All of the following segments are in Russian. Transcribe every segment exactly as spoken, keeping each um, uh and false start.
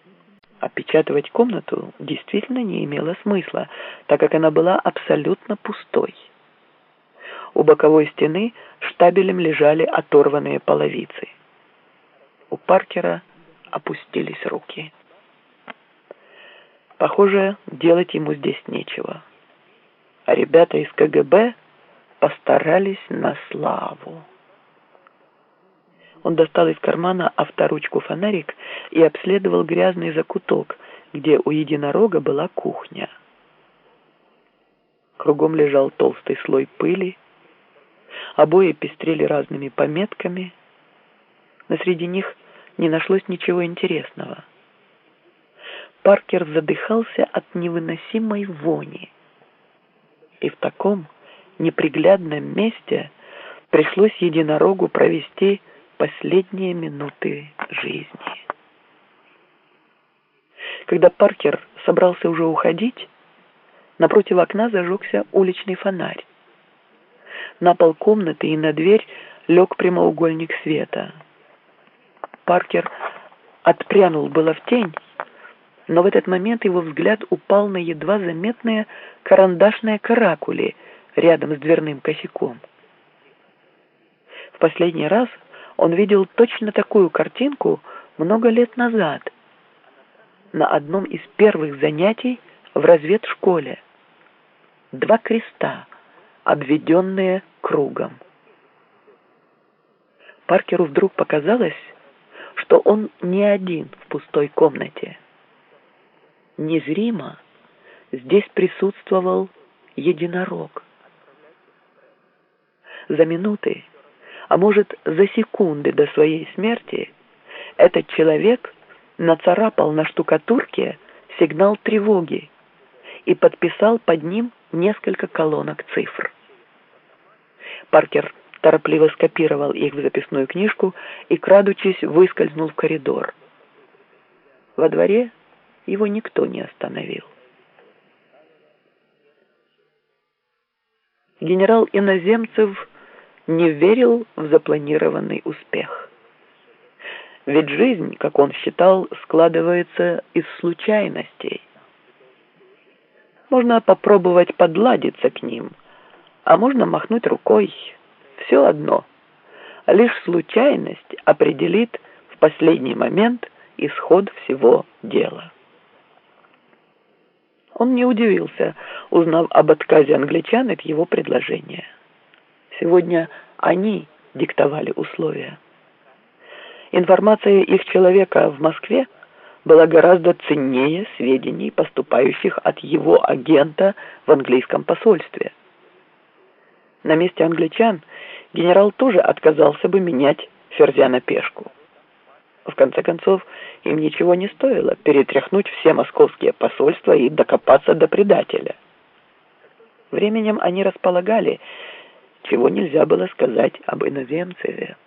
Опечатывать комнату действительно не имело смысла, так как она была абсолютно пустой. У боковой стены штабелем лежали оторванные половицы. У Паркера опустились руки. Похоже, делать ему здесь нечего. А ребята из ка гэ бэ постарались на славу. Он достал из кармана авторучку фонарик и обследовал грязный закуток, где у единорога была кухня. Кругом лежал толстый слой пыли, обои пестрели разными пометками, но среди них не нашлось ничего интересного. Паркер задыхался от невыносимой вони, и в таком неприглядном месте пришлось единорогу провести последние минуты жизни. Когда Паркер собрался уже уходить, напротив окна зажегся уличный фонарь. На пол комнаты и на дверь лег прямоугольник света. Паркер отпрянул было в тень, но в этот момент его взгляд упал на едва заметные карандашные каракули рядом с дверным косяком. В последний раз он видел точно такую картинку много лет назад на одном из первых занятий в разведшколе. Два креста, обведенные кругом. Паркеру вдруг показалось, что он не один в пустой комнате. Незримо здесь присутствовал единорог. За минуты, а может за секунды до своей смерти, этот человек нацарапал на штукатурке сигнал тревоги и подписал под ним несколько колонок цифр. Паркер торопливо скопировал их в записную книжку и, крадучись, выскользнул в коридор. Во дворе его никто не остановил. Генерал Иноземцев не верил в запланированный успех. Ведь жизнь, как он считал, складывается из случайностей. Можно попробовать подладиться к ним, а можно махнуть рукой. Все одно. Лишь случайность определит в последний момент исход всего дела. Он не удивился, узнав об отказе англичан от его предложения. Сегодня они диктовали условия. Информация их человека в Москве была гораздо ценнее сведений, поступающих от его агента в английском посольстве. На месте англичан генерал тоже отказался бы менять ферзя на пешку. В конце концов, им ничего не стоило перетряхнуть все московские посольства и докопаться до предателя. Временем они располагали, чего нельзя было сказать об Иноземцеве.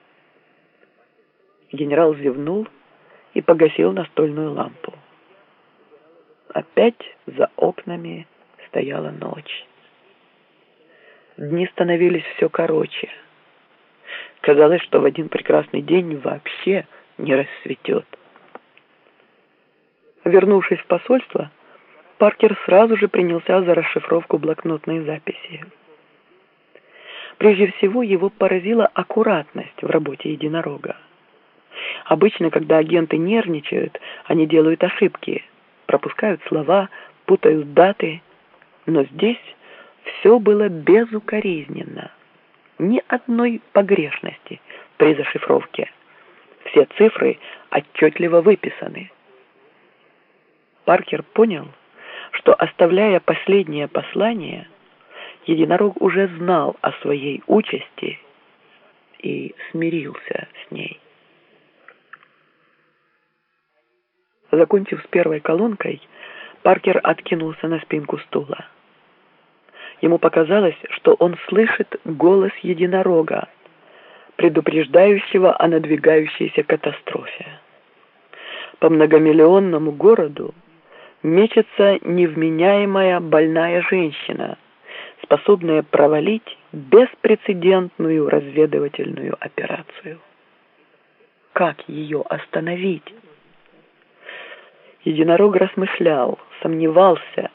Генерал зевнул и погасил настольную лампу. Опять за окнами стояла ночь. Дни становились все короче. Казалось, что в один прекрасный день вообще не рассветет. Вернувшись в посольство, Паркер сразу же принялся за расшифровку блокнотной записи. Прежде всего, его поразила аккуратность в работе единорога. Обычно, когда агенты нервничают, они делают ошибки, пропускают слова, путают даты, но здесь все было безукоризненно. Ни одной погрешности при зашифровке. Все цифры отчетливо выписаны. Паркер понял, что, оставляя последнее послание, единорог уже знал о своей участи и смирился с ней. Закончив с первой колонкой, Паркер откинулся на спинку стула. Ему показалось, что он слышит голос единорога, предупреждающего о надвигающейся катастрофе. По многомиллионному городу мечется невменяемая больная женщина, способная провалить беспрецедентную разведывательную операцию. Как ее остановить? Единорог размышлял, сомневался,